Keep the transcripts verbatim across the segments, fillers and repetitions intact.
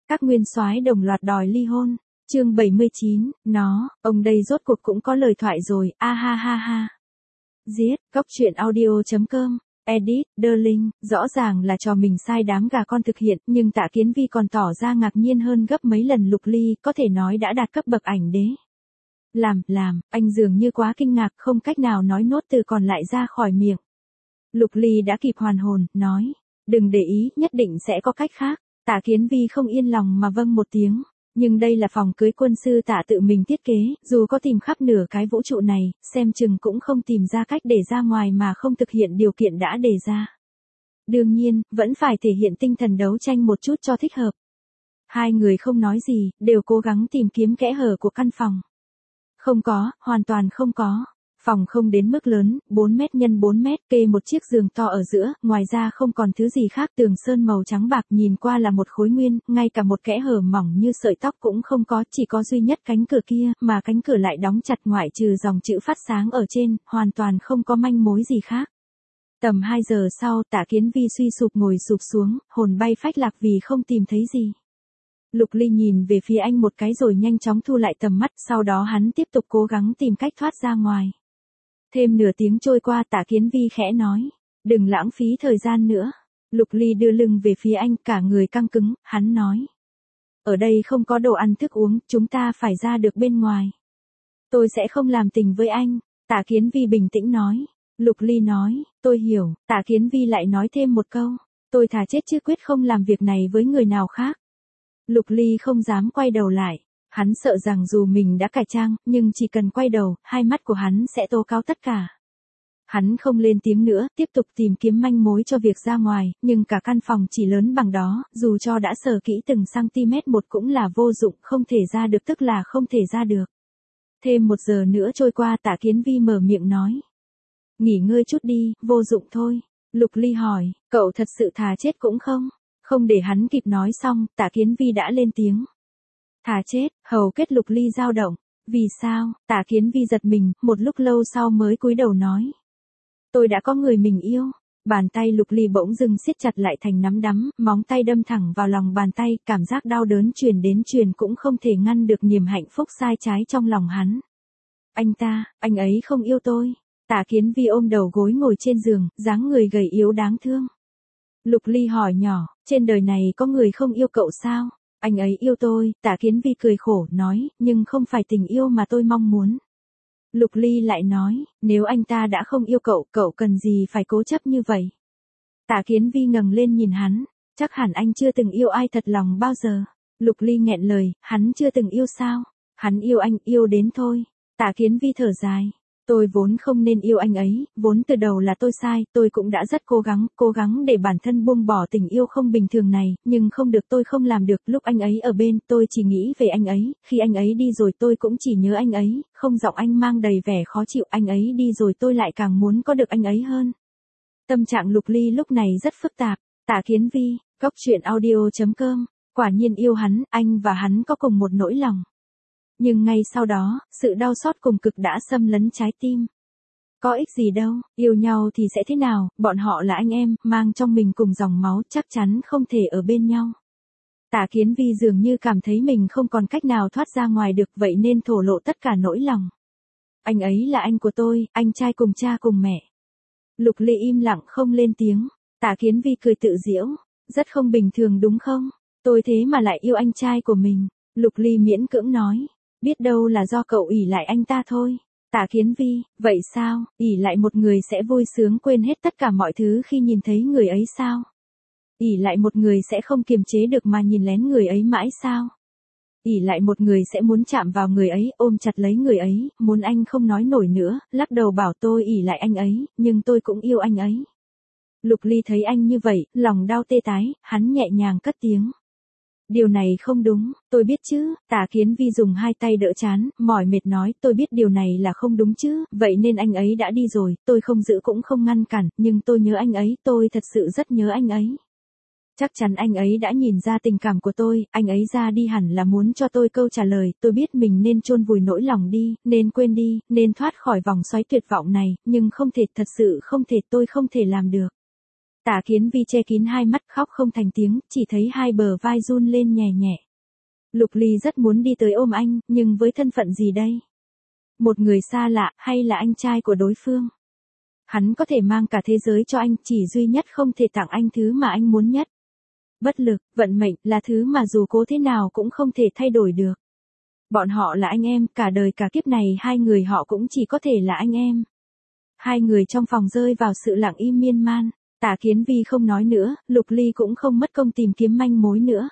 Các nguyên soái đồng loạt đòi ly hôn. Chương bảy mươi chín, nó, ông đây rốt cuộc cũng có lời thoại rồi, a ha ha ha. Giết, góc truyện audio chấm com, edit, Darling, rõ ràng là cho mình sai đám gà con thực hiện, nhưng Tạ Kiến Vi còn tỏ ra ngạc nhiên hơn gấp mấy lần Lục Ly, có thể nói đã đạt cấp bậc ảnh đế. Làm, làm, anh dường như quá kinh ngạc, không cách nào nói nốt từ còn lại ra khỏi miệng. Lục Ly đã kịp hoàn hồn, nói, đừng để ý, nhất định sẽ có cách khác. Tạ Kiến Vi không yên lòng mà vâng một tiếng. Nhưng đây là phòng cưới quân sư Tạ tự mình thiết kế, dù có tìm khắp nửa cái vũ trụ này, xem chừng cũng không tìm ra cách để ra ngoài mà không thực hiện điều kiện đã đề ra. Đương nhiên, vẫn phải thể hiện tinh thần đấu tranh một chút cho thích hợp. Hai người không nói gì, đều cố gắng tìm kiếm kẽ hở của căn phòng. Không có, hoàn toàn không có. Phòng không đến mức lớn, bốn mét nhân bốn mét, kê một chiếc giường to ở giữa, ngoài ra không còn thứ gì khác, tường sơn màu trắng bạc nhìn qua là một khối nguyên, ngay cả một kẽ hở mỏng như sợi tóc cũng không có, chỉ có duy nhất cánh cửa kia, mà cánh cửa lại đóng chặt ngoại trừ dòng chữ phát sáng ở trên, hoàn toàn không có manh mối gì khác. Tầm hai giờ sau, Tạ Kiến Vi suy sụp ngồi sụp xuống, hồn bay phách lạc vì không tìm thấy gì. Lục Ly nhìn về phía anh một cái rồi nhanh chóng thu lại tầm mắt, sau đó hắn tiếp tục cố gắng tìm cách thoát ra ngoài. Thêm nửa tiếng trôi qua, Tạ Kiến Vi khẽ nói, đừng lãng phí thời gian nữa. Lục Ly đưa lưng về phía anh, cả người căng cứng, hắn nói. Ở đây không có đồ ăn thức uống, chúng ta phải ra được bên ngoài. Tôi sẽ không làm tình với anh, Tạ Kiến Vi bình tĩnh nói. Lục Ly nói, tôi hiểu, Tạ Kiến Vi lại nói thêm một câu, tôi thà chết chứ quyết không làm việc này với người nào khác. Lục Ly không dám quay đầu lại. Hắn sợ rằng dù mình đã cải trang, nhưng chỉ cần quay đầu, hai mắt của hắn sẽ tố cáo tất cả. Hắn không lên tiếng nữa, tiếp tục tìm kiếm manh mối cho việc ra ngoài, nhưng cả căn phòng chỉ lớn bằng đó, dù cho đã sờ kỹ từng cm một cũng là vô dụng, không thể ra được tức là không thể ra được. Thêm một giờ nữa trôi qua, Tạ Kiến Vi mở miệng nói. Nghỉ ngơi chút đi, vô dụng thôi. Lục Ly hỏi, cậu thật sự thà chết cũng không? Không để hắn kịp nói xong, Tạ Kiến Vi đã lên tiếng. Thà chết, hầu kết Lục Ly dao động. Vì sao? Tạ Kiến Vi giật mình, một lúc lâu sau mới cúi đầu nói. Tôi đã có người mình yêu. Bàn tay Lục Ly bỗng dưng siết chặt lại thành nắm đấm, móng tay đâm thẳng vào lòng bàn tay, cảm giác đau đớn truyền đến truyền cũng không thể ngăn được niềm hạnh phúc sai trái trong lòng hắn. Anh ta, anh ấy không yêu tôi. Tạ Kiến Vi ôm đầu gối ngồi trên giường, dáng người gầy yếu đáng thương. Lục Ly hỏi nhỏ, trên đời này có người không yêu cậu sao? Anh ấy yêu tôi, Tạ Kiến Vi cười khổ, nói, nhưng không phải tình yêu mà tôi mong muốn. Lục Ly lại nói, nếu anh ta đã không yêu cậu, cậu cần gì phải cố chấp như vậy? Tạ Kiến Vi ngẩng lên nhìn hắn, chắc hẳn anh chưa từng yêu ai thật lòng bao giờ. Lục Ly nghẹn lời, hắn chưa từng yêu sao? Hắn yêu anh, yêu đến thôi. Tạ Kiến Vi thở dài. Tôi vốn không nên yêu anh ấy, vốn từ đầu là tôi sai, tôi cũng đã rất cố gắng, cố gắng để bản thân buông bỏ tình yêu không bình thường này, nhưng không được, tôi không làm được, lúc anh ấy ở bên, tôi chỉ nghĩ về anh ấy, khi anh ấy đi rồi tôi cũng chỉ nhớ anh ấy, không, giọng anh mang đầy vẻ khó chịu, anh ấy đi rồi tôi lại càng muốn có được anh ấy hơn. Tâm trạng Lục Ly lúc này rất phức tạp. Tạ Kiến Vi, góc truyện audio chấm com, quả nhiên yêu hắn, anh và hắn có cùng một nỗi lòng. Nhưng ngay sau đó, sự đau xót cùng cực đã xâm lấn trái tim. Có ích gì đâu, yêu nhau thì sẽ thế nào, bọn họ là anh em, mang trong mình cùng dòng máu, chắc chắn không thể ở bên nhau. Tạ Kiến Vi dường như cảm thấy mình không còn cách nào thoát ra ngoài được, vậy nên thổ lộ tất cả nỗi lòng. Anh ấy là anh của tôi, anh trai cùng cha cùng mẹ. Lục Ly im lặng không lên tiếng. Tạ Kiến Vi cười tự giễu, rất không bình thường đúng không? Tôi thế mà lại yêu anh trai của mình. Lục Ly miễn cưỡng nói. Biết đâu là do cậu ỷ lại anh ta thôi. Tạ Kiến Vi, vậy sao, ỷ lại một người sẽ vui sướng quên hết tất cả mọi thứ khi nhìn thấy người ấy sao? ỷ lại một người sẽ không kiềm chế được mà nhìn lén người ấy mãi sao? ỷ lại một người sẽ muốn chạm vào người ấy, ôm chặt lấy người ấy, muốn anh không nói nổi nữa, lắc đầu bảo tôi ỷ lại anh ấy, nhưng tôi cũng yêu anh ấy. Lục Ly thấy anh như vậy, lòng đau tê tái, hắn nhẹ nhàng cất tiếng. Điều này không đúng, tôi biết chứ. Tạ Kiến Vi dùng hai tay đỡ chán, mỏi mệt nói, tôi biết điều này là không đúng chứ, vậy nên anh ấy đã đi rồi, tôi không giữ cũng không ngăn cản, nhưng tôi nhớ anh ấy, tôi thật sự rất nhớ anh ấy. Chắc chắn anh ấy đã nhìn ra tình cảm của tôi, anh ấy ra đi hẳn là muốn cho tôi câu trả lời, tôi biết mình nên chôn vùi nỗi lòng đi, nên quên đi, nên thoát khỏi vòng xoáy tuyệt vọng này, nhưng không thể, thật sự không thể, tôi không thể làm được. Tạ Kiến Vi che kín hai mắt khóc không thành tiếng, chỉ thấy hai bờ vai run lên nhẹ nhẹ. Lục Ly rất muốn đi tới ôm anh, nhưng với thân phận gì đây? Một người xa lạ, hay là anh trai của đối phương? Hắn có thể mang cả thế giới cho anh, chỉ duy nhất không thể tặng anh thứ mà anh muốn nhất. Bất lực, vận mệnh, là thứ mà dù cố thế nào cũng không thể thay đổi được. Bọn họ là anh em, cả đời cả kiếp này hai người họ cũng chỉ có thể là anh em. Hai người trong phòng rơi vào sự lặng im miên man. Tạ Kiến Vi không nói nữa, Lục Ly cũng không mất công tìm kiếm manh mối nữa.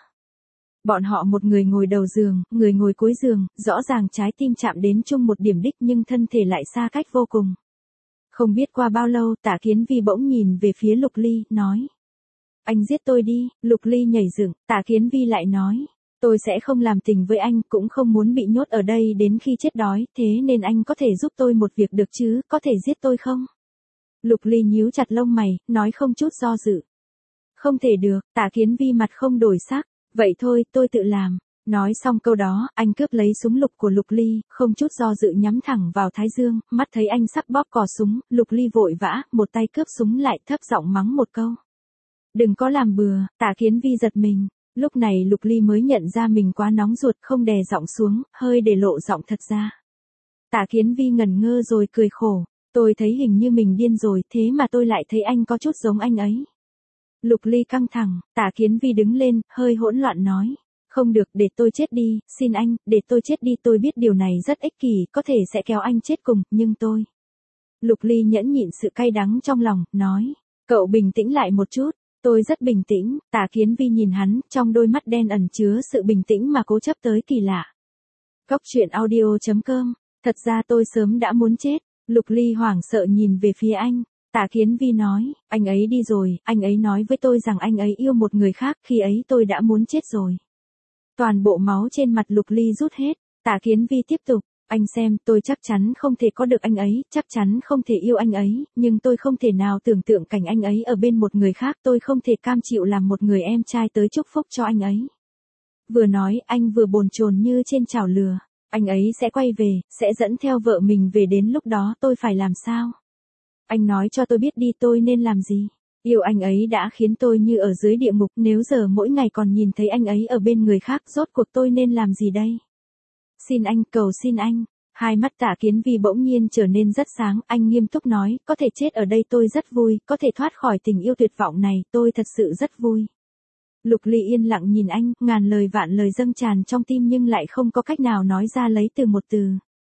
Bọn họ một người ngồi đầu giường, người ngồi cuối giường, rõ ràng trái tim chạm đến chung một điểm đích nhưng thân thể lại xa cách vô cùng. Không biết qua bao lâu, Tạ Kiến Vi bỗng nhìn về phía Lục Ly, nói. Anh giết tôi đi. Lục Ly nhảy dựng, Tạ Kiến Vi lại nói. Tôi sẽ không làm tình với anh, cũng không muốn bị nhốt ở đây đến khi chết đói, thế nên anh có thể giúp tôi một việc được chứ, có thể giết tôi không? Lục Ly nhíu chặt lông mày, nói không chút do dự. Không thể được. Tạ Kiến Vi mặt không đổi sắc. Vậy thôi, tôi tự làm. Nói xong câu đó, anh cướp lấy súng lục của Lục Ly, không chút do dự nhắm thẳng vào thái dương, mắt thấy anh sắp bóp cò súng, Lục Ly vội vã, một tay cướp súng lại thấp giọng mắng một câu. Đừng có làm bừa. Tạ Kiến Vi giật mình. Lúc này Lục Ly mới nhận ra mình quá nóng ruột, không đè giọng xuống, hơi để lộ giọng thật ra. Tạ Kiến Vi ngẩn ngơ rồi cười khổ. Tôi thấy hình như mình điên rồi, thế mà tôi lại thấy anh có chút giống anh ấy. Lục Ly căng thẳng, Tạ Kiến Vi đứng lên, hơi hỗn loạn nói. Không được, để tôi chết đi, xin anh, để tôi chết đi, tôi biết điều này rất ích kỷ, có thể sẽ kéo anh chết cùng, nhưng tôi. Lục Ly nhẫn nhịn sự cay đắng trong lòng, nói. Cậu bình tĩnh lại một chút. Tôi rất bình tĩnh. Tạ Kiến Vi nhìn hắn, trong đôi mắt đen ẩn chứa sự bình tĩnh mà cố chấp tới kỳ lạ. Cốc truyện audio chấm com. Thật ra tôi sớm đã muốn chết. Lục Ly hoảng sợ nhìn về phía anh. Tạ Kiến Vi nói, anh ấy đi rồi, anh ấy nói với tôi rằng anh ấy yêu một người khác, khi ấy tôi đã muốn chết rồi. Toàn bộ máu trên mặt Lục Ly rút hết. Tạ Kiến Vi tiếp tục, anh xem, tôi chắc chắn không thể có được anh ấy, chắc chắn không thể yêu anh ấy, nhưng tôi không thể nào tưởng tượng cảnh anh ấy ở bên một người khác, tôi không thể cam chịu làm một người em trai tới chúc phúc cho anh ấy. Vừa nói, anh vừa bồn chồn như trên chảo lửa. Anh ấy sẽ quay về, sẽ dẫn theo vợ mình về, đến lúc đó tôi phải làm sao? Anh nói cho tôi biết đi, tôi nên làm gì? Yêu anh ấy đã khiến tôi như ở dưới địa ngục, nếu giờ mỗi ngày còn nhìn thấy anh ấy ở bên người khác, rốt cuộc tôi nên làm gì đây? Xin anh, cầu xin anh. Hai mắt Tạ Kiến Vi bỗng nhiên trở nên rất sáng, anh nghiêm túc nói, có thể chết ở đây tôi rất vui, có thể thoát khỏi tình yêu tuyệt vọng này, tôi thật sự rất vui. Lục Ly yên lặng nhìn anh, ngàn lời vạn lời dâng tràn trong tim nhưng lại không có cách nào nói ra lấy từ một từ.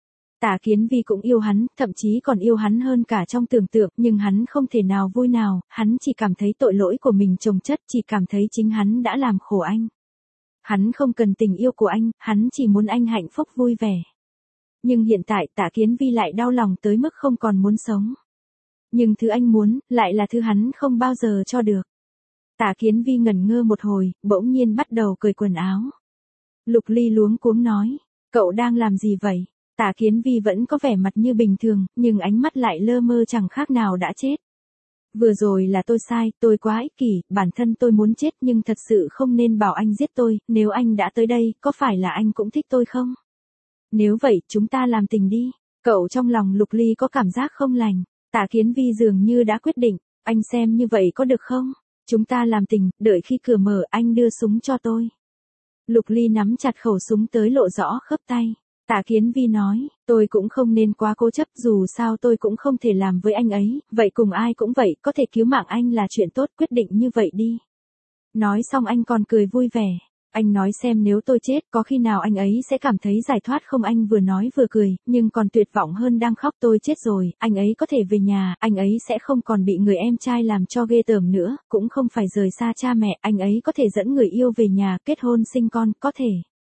Tạ Kiến Vi cũng yêu hắn, thậm chí còn yêu hắn hơn cả trong tưởng tượng, nhưng hắn không thể nào vui nào, hắn chỉ cảm thấy tội lỗi của mình chồng chất, chỉ cảm thấy chính hắn đã làm khổ anh. Hắn không cần tình yêu của anh, hắn chỉ muốn anh hạnh phúc vui vẻ. Nhưng hiện tại Tạ Kiến Vi lại đau lòng tới mức không còn muốn sống. Nhưng thứ anh muốn, lại là thứ hắn không bao giờ cho được. Tạ Kiến Vi ngẩn ngơ một hồi, bỗng nhiên bắt đầu cởi quần áo. Lục Ly luống cuống nói, cậu đang làm gì vậy? Tạ Kiến Vi vẫn có vẻ mặt như bình thường, nhưng ánh mắt lại lơ mơ chẳng khác nào đã chết. Vừa rồi là tôi sai, tôi quá ích kỷ, bản thân tôi muốn chết nhưng thật sự không nên bảo anh giết tôi, nếu anh đã tới đây, có phải là anh cũng thích tôi không? Nếu vậy, chúng ta làm tình đi. Cậu trong lòng Lục Ly có cảm giác không lành. Tạ Kiến Vi dường như đã quyết định, anh xem như vậy có được không? Chúng ta làm tình, đợi khi cửa mở anh đưa súng cho tôi. Lục Ly nắm chặt khẩu súng tới lộ rõ khớp tay. Tạ Kiến Vi nói, tôi cũng không nên quá cố chấp, dù sao tôi cũng không thể làm với anh ấy, vậy cùng ai cũng vậy, có thể cứu mạng anh là chuyện tốt, quyết định như vậy đi. Nói xong anh còn cười vui vẻ. Anh nói xem nếu tôi chết, có khi nào anh ấy sẽ cảm thấy giải thoát không? Anh vừa nói vừa cười, nhưng còn tuyệt vọng hơn đang khóc. Tôi chết rồi, anh ấy có thể về nhà, anh ấy sẽ không còn bị người em trai làm cho ghê tởm nữa, cũng không phải rời xa cha mẹ, anh ấy có thể dẫn người yêu về nhà, kết hôn sinh con, có thể.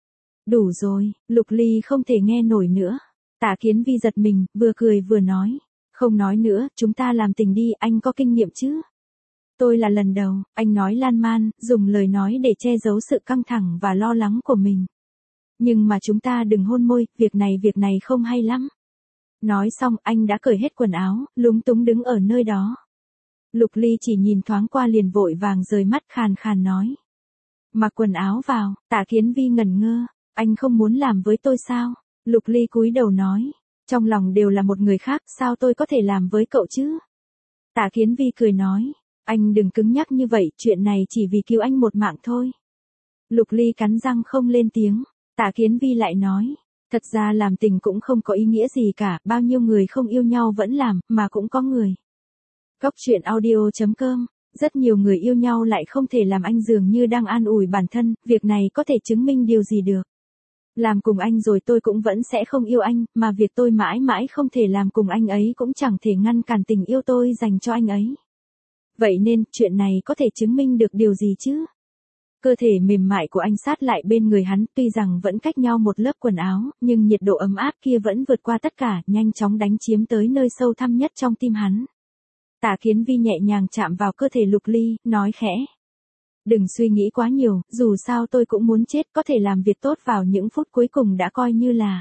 Đủ rồi, Lục Ly không thể nghe nổi nữa. Tạ Kiến Vi giật mình, vừa cười vừa nói. Không nói nữa, chúng ta làm tình đi, anh có kinh nghiệm chứ? Tôi là lần đầu, anh nói lan man, dùng lời nói để che giấu sự căng thẳng và lo lắng của mình. Nhưng mà chúng ta đừng hôn môi, việc này việc này không hay lắm. Nói xong anh đã cởi hết quần áo, lúng túng đứng ở nơi đó. Lục Ly chỉ nhìn thoáng qua liền vội vàng rời mắt, khàn khàn nói. Mặc quần áo vào. Tạ Kiến Vi ngẩn ngơ. Anh không muốn làm với tôi sao? Lục Ly cúi đầu nói. Trong lòng đều là một người khác, sao tôi có thể làm với cậu chứ? Tạ Kiến Vi cười nói. Anh đừng cứng nhắc như vậy, chuyện này chỉ vì cứu anh một mạng thôi. Lục Ly cắn răng không lên tiếng. Tạ Kiến Vi lại nói, thật ra làm tình cũng không có ý nghĩa gì cả, bao nhiêu người không yêu nhau vẫn làm, mà cũng có người. Cốc truyện audio chấm com, rất nhiều người yêu nhau lại không thể làm, anh dường như đang an ủi bản thân, việc này có thể chứng minh điều gì được. Làm cùng anh rồi tôi cũng vẫn sẽ không yêu anh, mà việc tôi mãi mãi không thể làm cùng anh ấy cũng chẳng thể ngăn cản tình yêu tôi dành cho anh ấy. Vậy nên, chuyện này có thể chứng minh được điều gì chứ? Cơ thể mềm mại của anh sát lại bên người hắn, tuy rằng vẫn cách nhau một lớp quần áo, nhưng nhiệt độ ấm áp kia vẫn vượt qua tất cả, nhanh chóng đánh chiếm tới nơi sâu thẳm nhất trong tim hắn. Tạ Kiến Vi nhẹ nhàng chạm vào cơ thể Lục Ly, nói khẽ. Đừng suy nghĩ quá nhiều, dù sao tôi cũng muốn chết, có thể làm việc tốt vào những phút cuối cùng đã coi như là.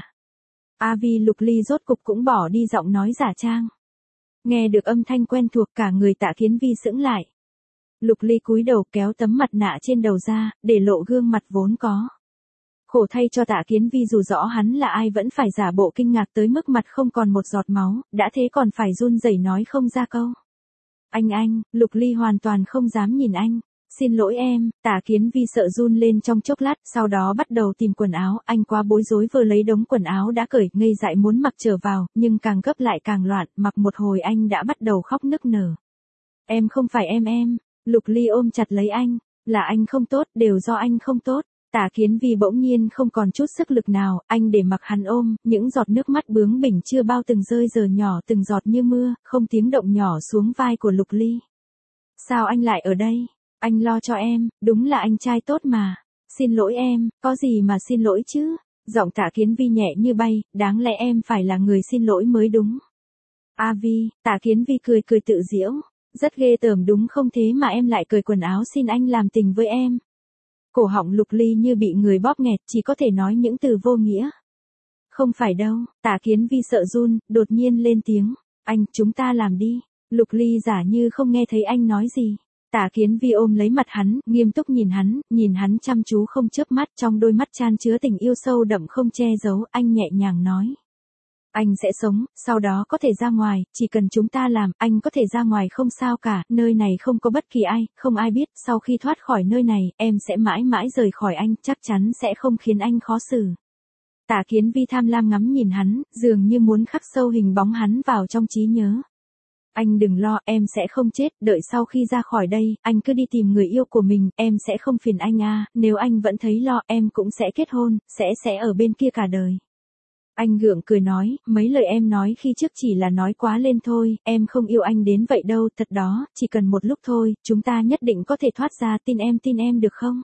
A Vi. Lục Ly rốt cục cũng bỏ đi giọng nói giả trang. Nghe được âm thanh quen thuộc, cả người Tạ Kiến Vi sững lại. Lục Ly cúi đầu kéo tấm mặt nạ trên đầu ra, để lộ gương mặt vốn có. Khổ thay cho Tạ Kiến Vi, dù rõ hắn là ai vẫn phải giả bộ kinh ngạc tới mức mặt không còn một giọt máu, đã thế còn phải run rẩy nói không ra câu. Anh anh, Lục Ly hoàn toàn không dám nhìn anh. Xin lỗi em. Tạ Kiến Vi sợ run lên trong chốc lát, sau đó bắt đầu tìm quần áo, anh quá bối rối vừa lấy đống quần áo đã cởi, ngây dại muốn mặc trở vào, nhưng càng gấp lại càng loạn, mặc một hồi anh đã bắt đầu khóc nức nở. Em không phải em em. Lục Ly ôm chặt lấy anh, là anh không tốt, đều do anh không tốt. Tạ Kiến Vi bỗng nhiên không còn chút sức lực nào, anh để mặc hắn ôm, những giọt nước mắt bướng bỉnh chưa bao từng rơi giờ nhỏ từng giọt như mưa, không tiếng động nhỏ xuống vai của Lục Ly. Sao anh lại ở đây? Anh lo cho em, đúng là anh trai tốt mà. Xin lỗi em, có gì mà xin lỗi chứ? Giọng Tạ Kiến Vi nhẹ như bay, đáng lẽ em phải là người xin lỗi mới đúng. A Vi. Tạ Kiến Vi cười cười tự giễu. Rất ghê tởm đúng không, thế mà em lại cởi quần áo xin anh làm tình với em. Cổ họng Lục Ly như bị người bóp nghẹt, chỉ có thể nói những từ vô nghĩa. Không phải đâu. Tạ Kiến Vi sợ run, đột nhiên lên tiếng. Anh, chúng ta làm đi. Lục Ly giả như không nghe thấy anh nói gì. Tạ Kiến Vi ôm lấy mặt hắn, nghiêm túc nhìn hắn, nhìn hắn chăm chú không chớp mắt, trong đôi mắt chan chứa tình yêu sâu đậm không che giấu, anh nhẹ nhàng nói. Anh sẽ sống, sau đó có thể ra ngoài, chỉ cần chúng ta làm, anh có thể ra ngoài không sao cả, nơi này không có bất kỳ ai, không ai biết, sau khi thoát khỏi nơi này, em sẽ mãi mãi rời khỏi anh, chắc chắn sẽ không khiến anh khó xử. Tạ Kiến Vi tham lam ngắm nhìn hắn, dường như muốn khắc sâu hình bóng hắn vào trong trí nhớ. Anh đừng lo, em sẽ không chết, đợi sau khi ra khỏi đây, anh cứ đi tìm người yêu của mình, em sẽ không phiền anh à, nếu anh vẫn thấy lo, em cũng sẽ kết hôn, sẽ sẽ ở bên kia cả đời. Anh gượng cười nói, mấy lời em nói khi trước chỉ là nói quá lên thôi, em không yêu anh đến vậy đâu, thật đó, chỉ cần một lúc thôi, chúng ta nhất định có thể thoát ra, tin em tin em được không?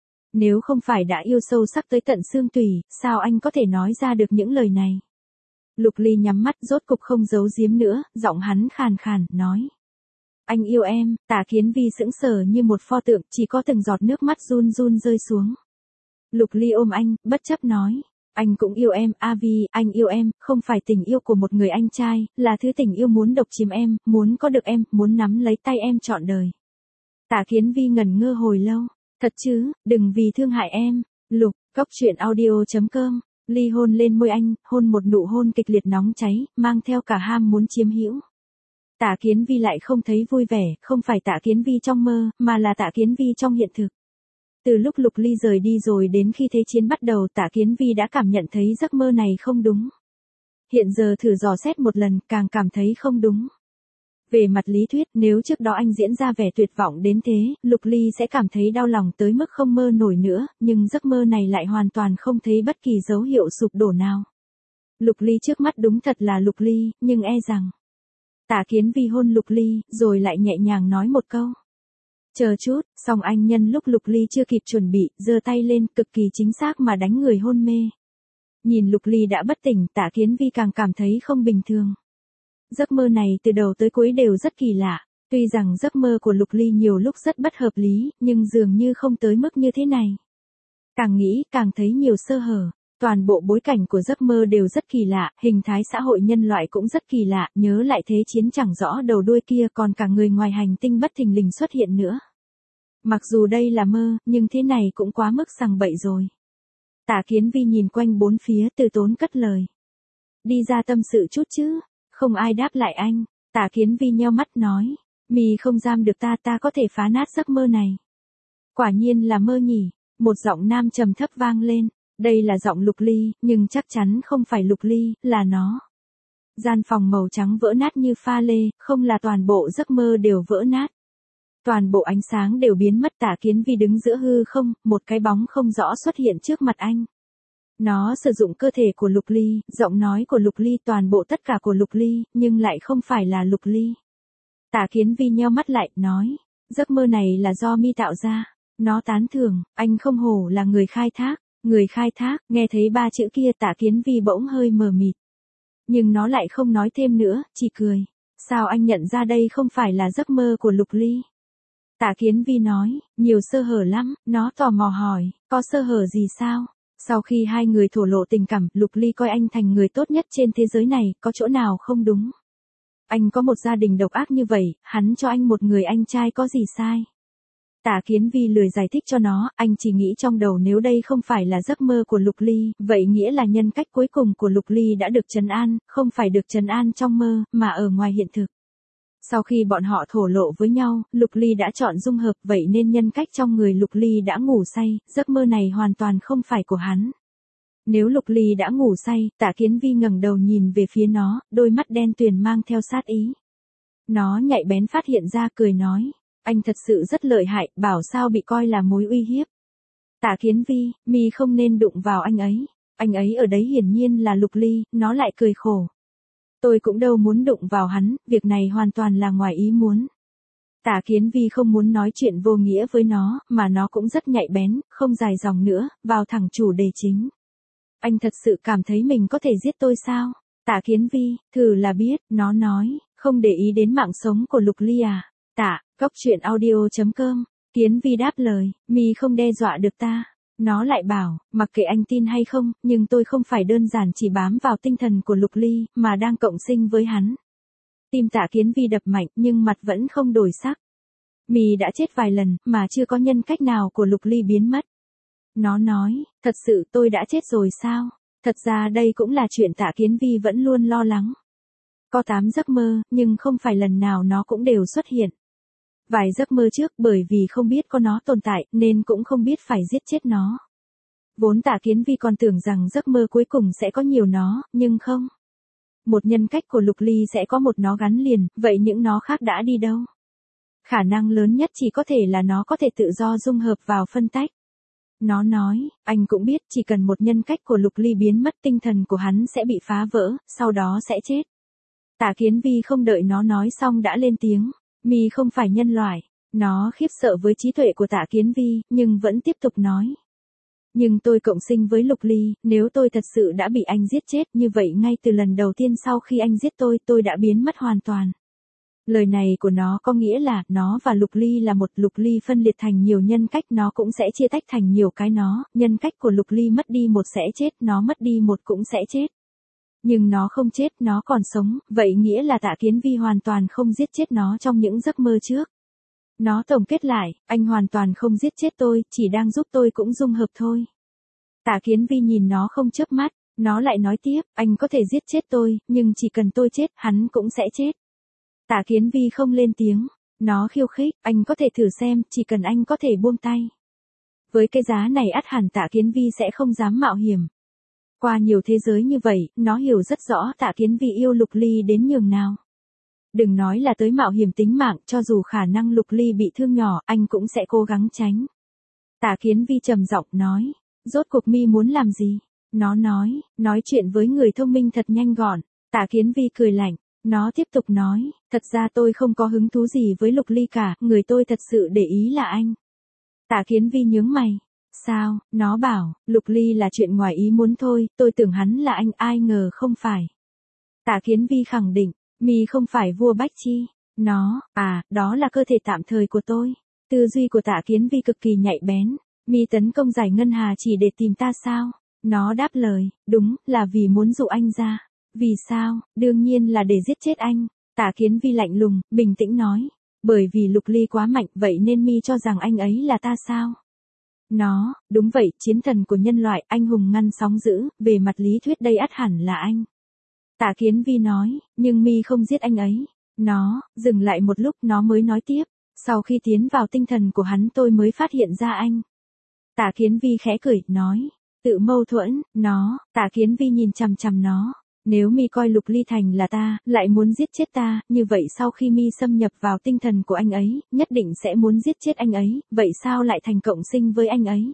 Nếu không phải đã yêu sâu sắc tới tận xương tủy, sao anh có thể nói ra được những lời này? Lục Ly nhắm mắt rốt cục không giấu giếm nữa, giọng hắn khàn khàn, nói. Anh yêu em. Tạ Kiến Vi sững sờ như một pho tượng, chỉ có từng giọt nước mắt run run rơi xuống. Lục Ly ôm anh, bất chấp nói. Anh cũng yêu em, A Vi, anh yêu em, không phải tình yêu của một người anh trai, là thứ tình yêu muốn độc chiếm em, muốn có được em, muốn nắm lấy tay em trọn đời. Tạ Kiến Vi ngẩn ngơ hồi lâu. Thật chứ, đừng vì thương hại em. Lục, cốc truyện audio chấm com. Ly hôn lên môi anh, hôn một nụ hôn kịch liệt nóng cháy, mang theo cả ham muốn chiếm hữu. Tạ Kiến Vi lại không thấy vui vẻ, không phải Tạ Kiến Vi trong mơ, mà là Tạ Kiến Vi trong hiện thực. Từ lúc Lục Ly rời đi rồi đến khi thế chiến bắt đầu, Tạ Kiến Vi đã cảm nhận thấy giấc mơ này không đúng. Hiện giờ thử dò xét một lần, càng cảm thấy không đúng. Về mặt lý thuyết, nếu trước đó anh diễn ra vẻ tuyệt vọng đến thế, Lục Ly sẽ cảm thấy đau lòng tới mức không mơ nổi nữa, nhưng giấc mơ này lại hoàn toàn không thấy bất kỳ dấu hiệu sụp đổ nào. Lục Ly trước mắt đúng thật là Lục Ly, nhưng e rằng. Tạ Kiến Vi hôn Lục Ly, rồi lại nhẹ nhàng nói một câu. Chờ chút, xong anh nhân lúc Lục Ly chưa kịp chuẩn bị, giơ tay lên, cực kỳ chính xác mà đánh người hôn mê. Nhìn Lục Ly đã bất tỉnh, Tạ Kiến Vi càng cảm thấy không bình thường. Giấc mơ này từ đầu tới cuối đều rất kỳ lạ, tuy rằng giấc mơ của Lục Ly nhiều lúc rất bất hợp lý, nhưng dường như không tới mức như thế này. Càng nghĩ, càng thấy nhiều sơ hở, toàn bộ bối cảnh của giấc mơ đều rất kỳ lạ, hình thái xã hội nhân loại cũng rất kỳ lạ, nhớ lại thế chiến chẳng rõ đầu đuôi kia còn cả người ngoài hành tinh bất thình lình xuất hiện nữa. Mặc dù đây là mơ, nhưng thế này cũng quá mức sằng bậy rồi. Tạ Kiến Vi nhìn quanh bốn phía từ tốn cất lời. Đi ra tâm sự chút chứ. Không ai đáp lại anh. Tạ Kiến Vi nheo mắt nói. Mi không giam được ta, ta có thể phá nát giấc mơ này. Quả nhiên là mơ nhỉ, một giọng nam trầm thấp vang lên, đây là giọng Lục Ly, nhưng chắc chắn không phải Lục Ly, là nó. Gian phòng màu trắng vỡ nát như pha lê, không là toàn bộ giấc mơ đều vỡ nát. Toàn bộ ánh sáng đều biến mất. Tả Kiến Vi đứng giữa hư không, một cái bóng không rõ xuất hiện trước mặt anh. Nó sử dụng cơ thể của Lục Ly, giọng nói của Lục Ly, toàn bộ tất cả của Lục Ly, nhưng lại không phải là Lục Ly. Tả Kiến Vi nheo mắt lại, nói, giấc mơ này là do Mi tạo ra. Nó tán thưởng, anh không hổ là người khai thác. Người khai thác, nghe thấy ba chữ kia Tả Kiến Vi bỗng hơi mờ mịt. Nhưng nó lại không nói thêm nữa, chỉ cười. Sao anh nhận ra đây không phải là giấc mơ của Lục Ly? Tả Kiến Vi nói, nhiều sơ hở lắm. Nó tò mò hỏi, có sơ hở gì sao? Sau khi hai người thổ lộ tình cảm, Lục Ly coi anh thành người tốt nhất trên thế giới này, có chỗ nào không đúng? Anh có một gia đình độc ác như vậy, hắn cho anh một người anh trai có gì sai? Tả Kiến Vi lười giải thích cho nó, anh chỉ nghĩ trong đầu nếu đây không phải là giấc mơ của Lục Ly, vậy nghĩa là nhân cách cuối cùng của Lục Ly đã được trấn an, không phải được trấn an trong mơ, mà ở ngoài hiện thực. Sau khi bọn họ thổ lộ với nhau, Lục Ly đã chọn dung hợp, vậy nên nhân cách trong người Lục Ly đã ngủ say, giấc mơ này hoàn toàn không phải của hắn. Nếu Lục Ly đã ngủ say, Tả Kiến Vi ngẩng đầu nhìn về phía nó, đôi mắt đen tuyền mang theo sát ý. Nó nhạy bén phát hiện ra, cười nói, anh thật sự rất lợi hại, bảo sao bị coi là mối uy hiếp. Tả Kiến Vi, Mi không nên đụng vào anh ấy. Anh ấy ở đấy hiển nhiên là Lục Ly, nó lại cười khổ. Tôi cũng đâu muốn đụng vào hắn, việc này hoàn toàn là ngoài ý muốn. Tả Kiến Vi không muốn nói chuyện vô nghĩa với nó, mà nó cũng rất nhạy bén, không dài dòng nữa, vào thẳng chủ đề chính. Anh thật sự cảm thấy mình có thể giết tôi sao? Tả Kiến Vi, thử là biết, nó nói, không để ý đến mạng sống của Lục Ly à? Tả, góc truyện audio chấm com, Kiến Vi đáp lời, Mi không đe dọa được ta. Nó lại bảo, mặc kệ anh tin hay không, nhưng tôi không phải đơn giản chỉ bám vào tinh thần của Lục Ly, mà đang cộng sinh với hắn. Tim Tả Kiến Vi đập mạnh, nhưng mặt vẫn không đổi sắc. Mi đã chết vài lần, mà chưa có nhân cách nào của Lục Ly biến mất. Nó nói, thật sự tôi đã chết rồi sao? Thật ra đây cũng là chuyện Tả Kiến Vi vẫn luôn lo lắng. Có tám giấc mơ, nhưng không phải lần nào nó cũng đều xuất hiện. Vài giấc mơ trước, bởi vì không biết có nó tồn tại, nên cũng không biết phải giết chết nó. Vốn Tả Kiến Vi còn tưởng rằng giấc mơ cuối cùng sẽ có nhiều nó, nhưng không. Một nhân cách của Lục Ly sẽ có một nó gắn liền, vậy những nó khác đã đi đâu? Khả năng lớn nhất chỉ có thể là nó có thể tự do dung hợp vào phân tách. Nó nói, anh cũng biết chỉ cần một nhân cách của Lục Ly biến mất, tinh thần của hắn sẽ bị phá vỡ, sau đó sẽ chết. Tả Kiến Vi không đợi nó nói xong đã lên tiếng. Mi không phải nhân loại. Nó khiếp sợ với trí tuệ của Tả Kiến Vi, nhưng vẫn tiếp tục nói. Nhưng tôi cộng sinh với Lục Ly, nếu tôi thật sự đã bị anh giết chết như vậy ngay từ lần đầu tiên sau khi anh giết tôi, tôi đã biến mất hoàn toàn. Lời này của nó có nghĩa là, nó và Lục Ly là một. Lục Ly phân liệt thành nhiều nhân cách, nó cũng sẽ chia tách thành nhiều cái nó, nhân cách của Lục Ly mất đi một sẽ chết, nó mất đi một cũng sẽ chết. Nhưng nó không chết, nó còn sống, vậy nghĩa là Tả Kiến Vi hoàn toàn không giết chết nó trong những giấc mơ trước. Nó tổng kết lại, anh hoàn toàn không giết chết tôi, chỉ đang giúp tôi cũng dung hợp thôi. Tả Kiến Vi nhìn nó không chớp mắt, nó lại nói tiếp, anh có thể giết chết tôi, nhưng chỉ cần tôi chết, hắn cũng sẽ chết. Tả Kiến Vi không lên tiếng, nó khiêu khích, anh có thể thử xem, chỉ cần anh có thể buông tay. Với cái giá này ắt hẳn Tả Kiến Vi sẽ không dám mạo hiểm. Qua nhiều thế giới như vậy, nó hiểu rất rõ Tả Kiến Vi yêu Lục Ly đến nhường nào. Đừng nói là tới mạo hiểm tính mạng, cho dù khả năng Lục Ly bị thương nhỏ, anh cũng sẽ cố gắng tránh. Tả Kiến Vi trầm giọng nói, rốt cuộc Mi muốn làm gì? Nó nói, nói chuyện với người thông minh thật nhanh gọn. Tả Kiến Vi cười lạnh, nó tiếp tục nói, thật ra tôi không có hứng thú gì với Lục Ly cả, người tôi thật sự để ý là anh. Tả Kiến Vi nhướng mày. Sao? Nó bảo, Lục Ly là chuyện ngoài ý muốn thôi, tôi tưởng hắn là anh, ai ngờ không phải. Tả Kiến Vi khẳng định, Mi không phải vua Bách Chi. Nó, à, đó là cơ thể tạm thời của tôi. Tư duy của Tả Kiến Vi cực kỳ nhạy bén. Mi tấn công giải ngân hà chỉ để tìm ta sao? Nó đáp lời, đúng, là vì muốn dụ anh ra. Vì sao? Đương nhiên là để giết chết anh. Tả Kiến Vi lạnh lùng, bình tĩnh nói. Bởi vì Lục Ly quá mạnh, vậy nên Mi cho rằng anh ấy là ta sao? Nó, đúng vậy, chiến thần của nhân loại, anh hùng ngăn sóng dữ, về mặt lý thuyết đây ắt hẳn là anh. Tả Kiến Vi nói, nhưng Mi không giết anh ấy. Nó, dừng lại một lúc nó mới nói tiếp. Sau khi tiến vào tinh thần của hắn tôi mới phát hiện ra anh. Tả Kiến Vi khẽ cười, nói. Tự mâu thuẫn, nó, Tả Kiến Vi nhìn chằm chằm nó. Nếu mi coi Lục Ly Thành là ta, lại muốn giết chết ta, như vậy sau khi mi xâm nhập vào tinh thần của anh ấy, nhất định sẽ muốn giết chết anh ấy, vậy sao lại thành cộng sinh với anh ấy?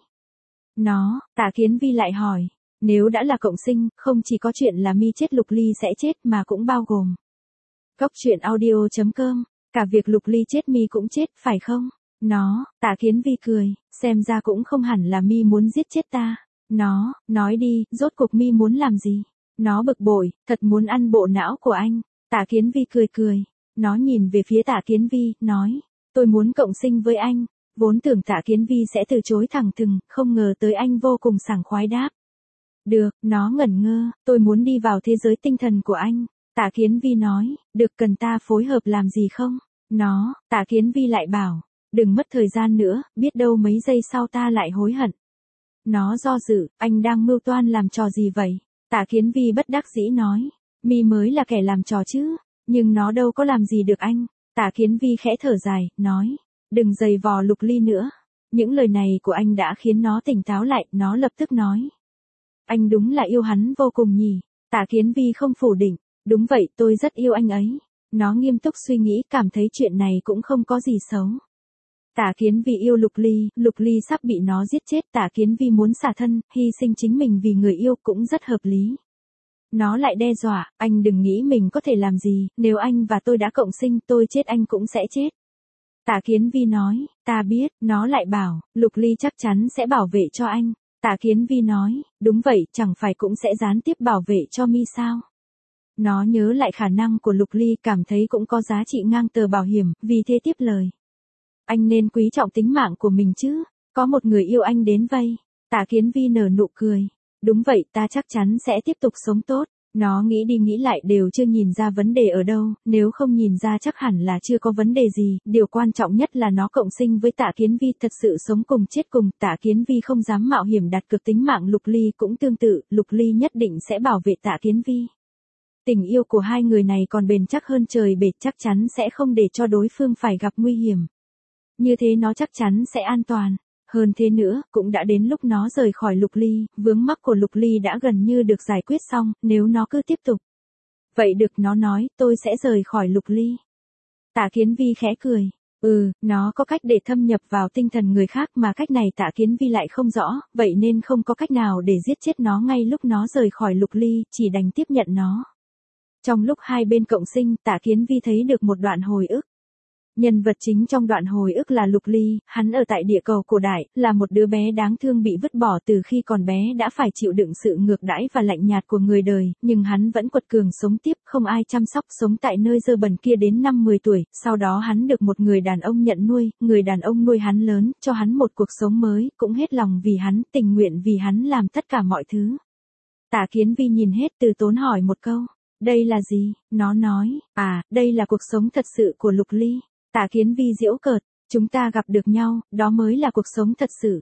Nó, Tả Kiến Vi lại hỏi. Nếu đã là cộng sinh, không chỉ có chuyện là mi chết Lục Ly sẽ chết mà cũng bao gồm. Cốc truyện audio chấm com, cả việc Lục Ly chết mi cũng chết, phải không? Nó, Tả Kiến Vi cười, xem ra cũng không hẳn là mi muốn giết chết ta. Nó, nói đi, rốt cuộc mi muốn làm gì? Nó bực bội, thật muốn ăn bộ não của anh. Tả Kiến Vi cười cười. Nó nhìn về phía Tả Kiến Vi, nói. Tôi muốn cộng sinh với anh. Vốn tưởng Tả Kiến Vi sẽ từ chối thẳng thừng, không ngờ tới anh vô cùng sảng khoái đáp. Được, nó ngẩn ngơ, tôi muốn đi vào thế giới tinh thần của anh. Tả Kiến Vi nói, được, cần ta phối hợp làm gì không? Nó, Tả Kiến Vi lại bảo, đừng mất thời gian nữa, biết đâu mấy giây sau ta lại hối hận. Nó do dự, anh đang mưu toan làm trò gì vậy? Tả Kiến Vi bất đắc dĩ nói, mi mới là kẻ làm trò chứ, nhưng nó đâu có làm gì được anh. Tả Kiến Vi khẽ thở dài, nói, đừng giày vò Lục Ly nữa. Những lời này của anh đã khiến nó tỉnh táo lại, nó lập tức nói. Anh đúng là yêu hắn vô cùng nhỉ. Tả Kiến Vi không phủ định, đúng vậy, tôi rất yêu anh ấy. Nó nghiêm túc suy nghĩ, cảm thấy chuyện này cũng không có gì xấu. Tả Kiến Vi yêu Lục Ly, Lục Ly sắp bị nó giết chết, Tả Kiến Vi muốn xả thân, hy sinh chính mình vì người yêu cũng rất hợp lý. Nó lại đe dọa, anh đừng nghĩ mình có thể làm gì, nếu anh và tôi đã cộng sinh, tôi chết anh cũng sẽ chết. Tả Kiến Vi nói, ta biết, nó lại bảo, Lục Ly chắc chắn sẽ bảo vệ cho anh. Tả Kiến Vi nói, đúng vậy, chẳng phải cũng sẽ gián tiếp bảo vệ cho mi sao? Nó nhớ lại khả năng của Lục Ly, cảm thấy cũng có giá trị ngang tờ bảo hiểm, vì thế tiếp lời. Anh nên quý trọng tính mạng của mình chứ, có một người yêu anh đến vây. Tả Kiến Vi nở nụ cười. Đúng vậy, ta chắc chắn sẽ tiếp tục sống tốt. Nó nghĩ đi nghĩ lại đều chưa nhìn ra vấn đề ở đâu, nếu không nhìn ra chắc hẳn là chưa có vấn đề gì, điều quan trọng nhất là nó cộng sinh với Tả Kiến Vi, thật sự sống cùng chết cùng. Tả Kiến Vi không dám mạo hiểm đặt cược tính mạng Lục Ly, cũng tương tự, Lục Ly nhất định sẽ bảo vệ Tả Kiến Vi. Tình yêu của hai người này còn bền chắc hơn trời bể, chắc chắn sẽ không để cho đối phương phải gặp nguy hiểm. Như thế nó chắc chắn sẽ an toàn. Hơn thế nữa, cũng đã đến lúc nó rời khỏi Lục Ly, vướng mắc của Lục Ly đã gần như được giải quyết xong, nếu nó cứ tiếp tục. Vậy được, nó nói, tôi sẽ rời khỏi Lục Ly. Tả Kiến Vi khẽ cười. Ừ, nó có cách để thâm nhập vào tinh thần người khác mà cách này Tả Kiến Vi lại không rõ, vậy nên không có cách nào để giết chết nó ngay lúc nó rời khỏi Lục Ly, chỉ đành tiếp nhận nó. Trong lúc hai bên cộng sinh, Tả Kiến Vi thấy được một đoạn hồi ức. Nhân vật chính trong đoạn hồi ức là Lục Ly, hắn ở tại địa cầu cổ đại, là một đứa bé đáng thương bị vứt bỏ từ khi còn bé đã phải chịu đựng sự ngược đãi và lạnh nhạt của người đời, nhưng hắn vẫn quật cường sống tiếp, không ai chăm sóc, sống tại nơi dơ bẩn kia đến năm mười tuổi, sau đó hắn được một người đàn ông nhận nuôi, người đàn ông nuôi hắn lớn, cho hắn một cuộc sống mới, cũng hết lòng vì hắn, tình nguyện vì hắn làm tất cả mọi thứ. Tả Kiến Vi nhìn hết từ tốn hỏi một câu, đây là gì? Nó nói, à, đây là cuộc sống thật sự của Lục Ly. Tả Kiến Vi giễu cợt, chúng ta gặp được nhau, đó mới là cuộc sống thật sự.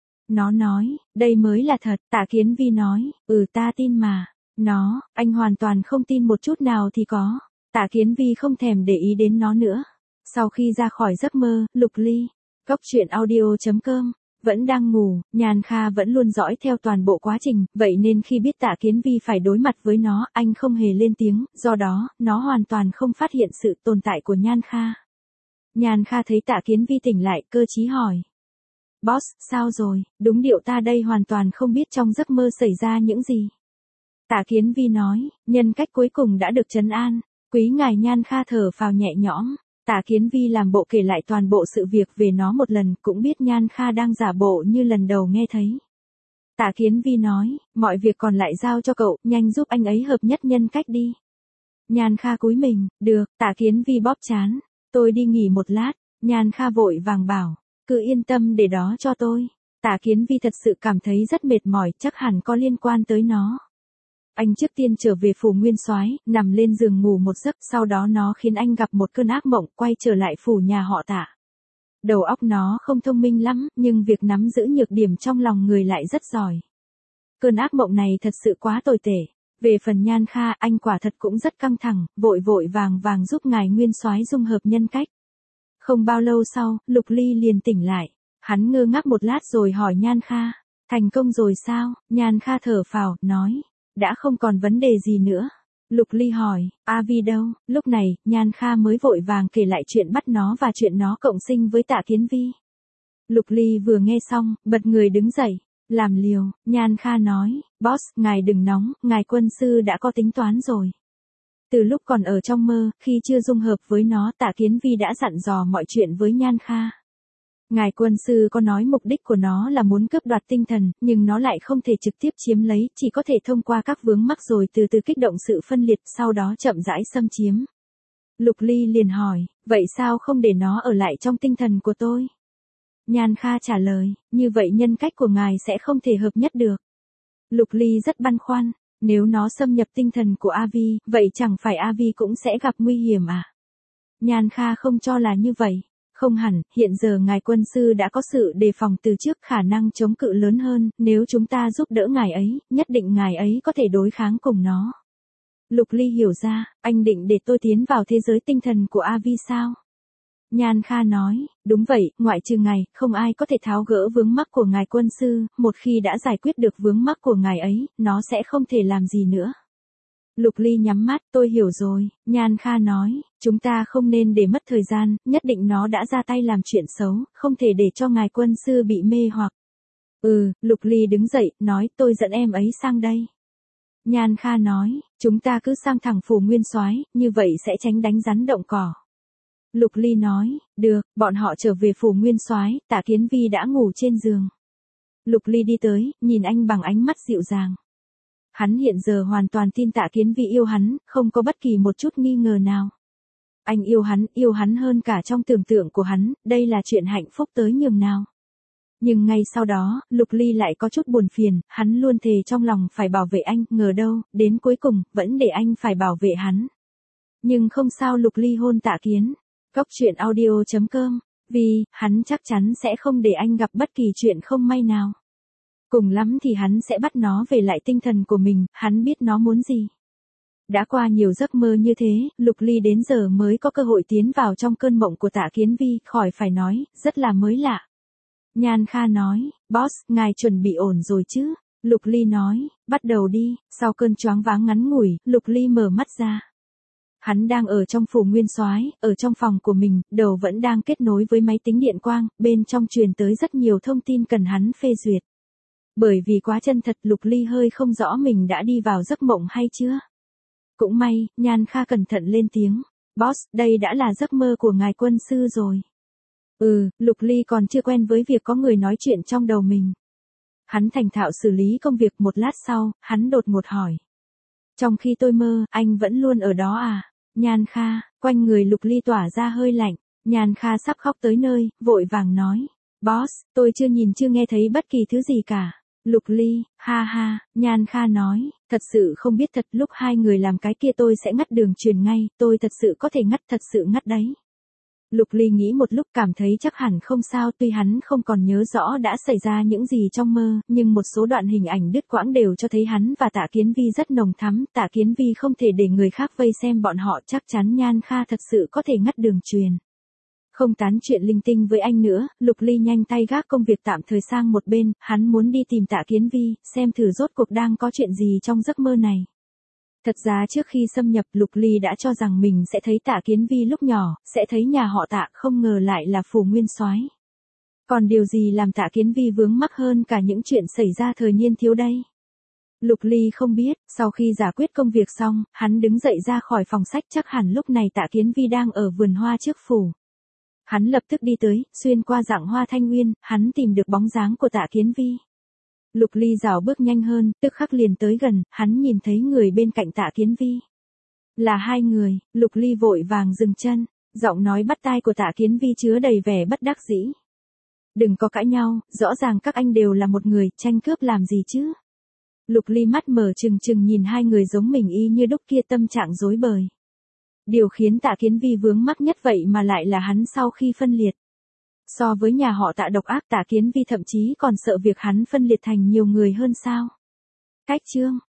Nó nói, đây mới là thật. Tả Kiến Vi nói, ừ ta tin mà. Nó, anh hoàn toàn không tin một chút nào thì có. Tả Kiến Vi không thèm để ý đến nó nữa. Sau khi ra khỏi giấc mơ, Lục Ly, cốc truyện audio chấm com, vẫn đang ngủ, Nhan Kha vẫn luôn dõi theo toàn bộ quá trình, vậy nên khi biết Tả Kiến Vi phải đối mặt với nó, anh không hề lên tiếng, do đó, nó hoàn toàn không phát hiện sự tồn tại của Nhan Kha. Nhan Kha thấy Tả Kiến Vi tỉnh lại, cơ trí hỏi. Boss, sao rồi? Đúng điệu ta đây hoàn toàn không biết trong giấc mơ xảy ra những gì. Tả Kiến Vi nói, nhân cách cuối cùng đã được trấn an. Quý ngài. Nhan Kha thở phào nhẹ nhõm. Tả Kiến Vi làm bộ kể lại toàn bộ sự việc về nó một lần, cũng biết Nhan Kha đang giả bộ như lần đầu nghe thấy. Tả Kiến Vi nói, mọi việc còn lại giao cho cậu, nhanh giúp anh ấy hợp nhất nhân cách đi. Nhan Kha cúi mình, được. Tả Kiến Vi bóp trán. Tôi đi nghỉ một lát. Nhan Kha vội vàng bảo, cứ yên tâm để đó cho tôi. Tả Kiến Vi thật sự cảm thấy rất mệt mỏi, chắc hẳn có liên quan tới nó. Anh trước tiên trở về phủ Nguyên Soái, nằm lên giường ngủ một giấc, sau đó nó khiến anh gặp một cơn ác mộng, quay trở lại phủ nhà họ Tả. Đầu óc nó không thông minh lắm, nhưng việc nắm giữ nhược điểm trong lòng người lại rất giỏi. Cơn ác mộng này thật sự quá tồi tệ. Về phần Nhan Kha, anh quả thật cũng rất căng thẳng, vội vội vàng vàng giúp ngài nguyên soái dung hợp nhân cách. Không bao lâu sau, Lục Ly liền tỉnh lại. Hắn ngơ ngác một lát rồi hỏi Nhan Kha, thành công rồi sao? Nhan Kha thở phào, nói, đã không còn vấn đề gì nữa. Lục Ly hỏi, A Vi đâu? Lúc này, Nhan Kha mới vội vàng kể lại chuyện bắt nó và chuyện nó cộng sinh với Tạ Kiến Vi. Lục Ly vừa nghe xong, bật người đứng dậy, làm liều. Nhan Kha nói, boss, ngài đừng nóng, ngài quân sư đã có tính toán rồi. Từ lúc còn ở trong mơ, khi chưa dung hợp với nó, Tạ Kiến Vi đã dặn dò mọi chuyện với Nhan Kha. Ngài quân sư có nói mục đích của nó là muốn cướp đoạt tinh thần, nhưng nó lại không thể trực tiếp chiếm lấy, chỉ có thể thông qua các vướng mắc rồi từ từ kích động sự phân liệt, sau đó chậm rãi xâm chiếm. Lục Ly liền hỏi, vậy sao không để nó ở lại trong tinh thần của tôi? Nhan Kha trả lời, như vậy nhân cách của ngài sẽ không thể hợp nhất được. Lục Ly rất băn khoăn, nếu nó xâm nhập tinh thần của A Vi, vậy chẳng phải A Vi cũng sẽ gặp nguy hiểm à? Nhan Kha không cho là như vậy. Không hẳn, hiện giờ ngài quân sư đã có sự đề phòng từ trước, khả năng chống cự lớn hơn, nếu chúng ta giúp đỡ ngài ấy, nhất định ngài ấy có thể đối kháng cùng nó. Lục Ly hiểu ra, anh định để tôi tiến vào thế giới tinh thần của A Vi sao? Nhan Kha nói, đúng vậy, ngoại trừ ngài, không ai có thể tháo gỡ vướng mắc của ngài quân sư, một khi đã giải quyết được vướng mắc của ngài ấy, nó sẽ không thể làm gì nữa. Lục Ly nhắm mắt, tôi hiểu rồi. Nhan Kha nói, chúng ta không nên để mất thời gian, nhất định nó đã ra tay làm chuyện xấu, không thể để cho ngài quân sư bị mê hoặc. Ừ, Lục Ly đứng dậy, nói, tôi dẫn em ấy sang đây. Nhan Kha nói, chúng ta cứ sang thẳng phủ nguyên soái, như vậy sẽ tránh đánh rắn động cỏ. Lục Ly nói, được, bọn họ trở về phủ nguyên soái, Tạ Kiến Vi đã ngủ trên giường. Lục Ly đi tới, nhìn anh bằng ánh mắt dịu dàng. Hắn hiện giờ hoàn toàn tin Tạ Kiến Vi yêu hắn, không có bất kỳ một chút nghi ngờ nào. Anh yêu hắn, yêu hắn hơn cả trong tưởng tượng của hắn, đây là chuyện hạnh phúc tới nhường nào. Nhưng ngay sau đó, Lục Ly lại có chút buồn phiền, hắn luôn thề trong lòng phải bảo vệ anh, ngờ đâu, đến cuối cùng, vẫn để anh phải bảo vệ hắn. Nhưng không sao, Lục Ly hôn Tạ Kiến. Cốc truyện audio chấm com, vì, hắn chắc chắn sẽ không để anh gặp bất kỳ chuyện không may nào. Cùng lắm thì hắn sẽ bắt nó về lại tinh thần của mình, hắn biết nó muốn gì. Đã qua nhiều giấc mơ như thế, Lục Ly đến giờ mới có cơ hội tiến vào trong cơn mộng của Tạ Kiến Vi, khỏi phải nói, rất là mới lạ. Nhan Kha nói, boss, ngài chuẩn bị ổn rồi chứ? Lục Ly nói, bắt đầu đi. Sau cơn choáng váng ngắn ngủi, Lục Ly mở mắt ra. Hắn đang ở trong phủ nguyên soái, ở trong phòng của mình, đầu vẫn đang kết nối với máy tính điện quang, bên trong truyền tới rất nhiều thông tin cần hắn phê duyệt. Bởi vì quá chân thật, Lục Ly hơi không rõ mình đã đi vào giấc mộng hay chưa. Cũng may, Nhan Kha cẩn thận lên tiếng, boss, đây đã là giấc mơ của ngài quân sư rồi. Ừ, Lục Ly còn chưa quen với việc có người nói chuyện trong đầu mình. Hắn thành thạo xử lý công việc, một lát sau, hắn đột ngột hỏi. Trong khi tôi mơ, anh vẫn luôn ở đó à? Nhan Kha, quanh người Lục Ly tỏa ra hơi lạnh, Nhan Kha sắp khóc tới nơi, vội vàng nói. Boss, tôi chưa nhìn chưa nghe thấy bất kỳ thứ gì cả. Lục Ly, ha ha, Nhan Kha nói, thật sự không biết thật, lúc hai người làm cái kia tôi sẽ ngắt đường truyền ngay, tôi thật sự có thể ngắt, thật sự ngắt đấy. Lục Ly nghĩ một lúc, cảm thấy chắc hẳn không sao, tuy hắn không còn nhớ rõ đã xảy ra những gì trong mơ, nhưng một số đoạn hình ảnh đứt quãng đều cho thấy hắn và Tạ Kiến Vi rất nồng thắm, Tạ Kiến Vi không thể để người khác vây xem bọn họ, chắc chắn Nhan Kha thật sự có thể ngắt đường truyền. Không tán chuyện linh tinh với anh nữa, Lục Ly nhanh tay gác công việc tạm thời sang một bên, hắn muốn đi tìm Tạ Kiến Vi, xem thử rốt cuộc đang có chuyện gì trong giấc mơ này. Thật ra trước khi xâm nhập, Lục Ly đã cho rằng mình sẽ thấy Tạ Kiến Vi lúc nhỏ, sẽ thấy nhà họ Tạ, không ngờ lại là phủ nguyên soái. Còn điều gì làm Tạ Kiến Vi vướng mắc hơn cả những chuyện xảy ra thời niên thiếu đây? Lục Ly không biết, sau khi giải quyết công việc xong, hắn đứng dậy ra khỏi phòng sách, chắc hẳn lúc này Tạ Kiến Vi đang ở vườn hoa trước phủ. Hắn lập tức đi tới, xuyên qua rặng hoa thanh nguyên, hắn tìm được bóng dáng của Tạ Kiến Vi. Lục Ly rảo bước nhanh hơn, tức khắc liền tới gần, hắn nhìn thấy người bên cạnh Tạ Kiến Vi. Là hai người, Lục Ly vội vàng dừng chân, giọng nói bắt tai của Tạ Kiến Vi chứa đầy vẻ bất đắc dĩ. Đừng có cãi nhau, rõ ràng các anh đều là một người, tranh cướp làm gì chứ? Lục Ly mắt mở trừng trừng nhìn hai người giống mình y như đúc kia, tâm trạng rối bời. Điều khiến Tạ Kiến Vi vướng mắc nhất vậy mà lại là hắn sau khi phân liệt. So với nhà họ Tạ độc ác, Tạ Kiến Vi thậm chí còn sợ việc hắn phân liệt thành nhiều người hơn sao. Cách chương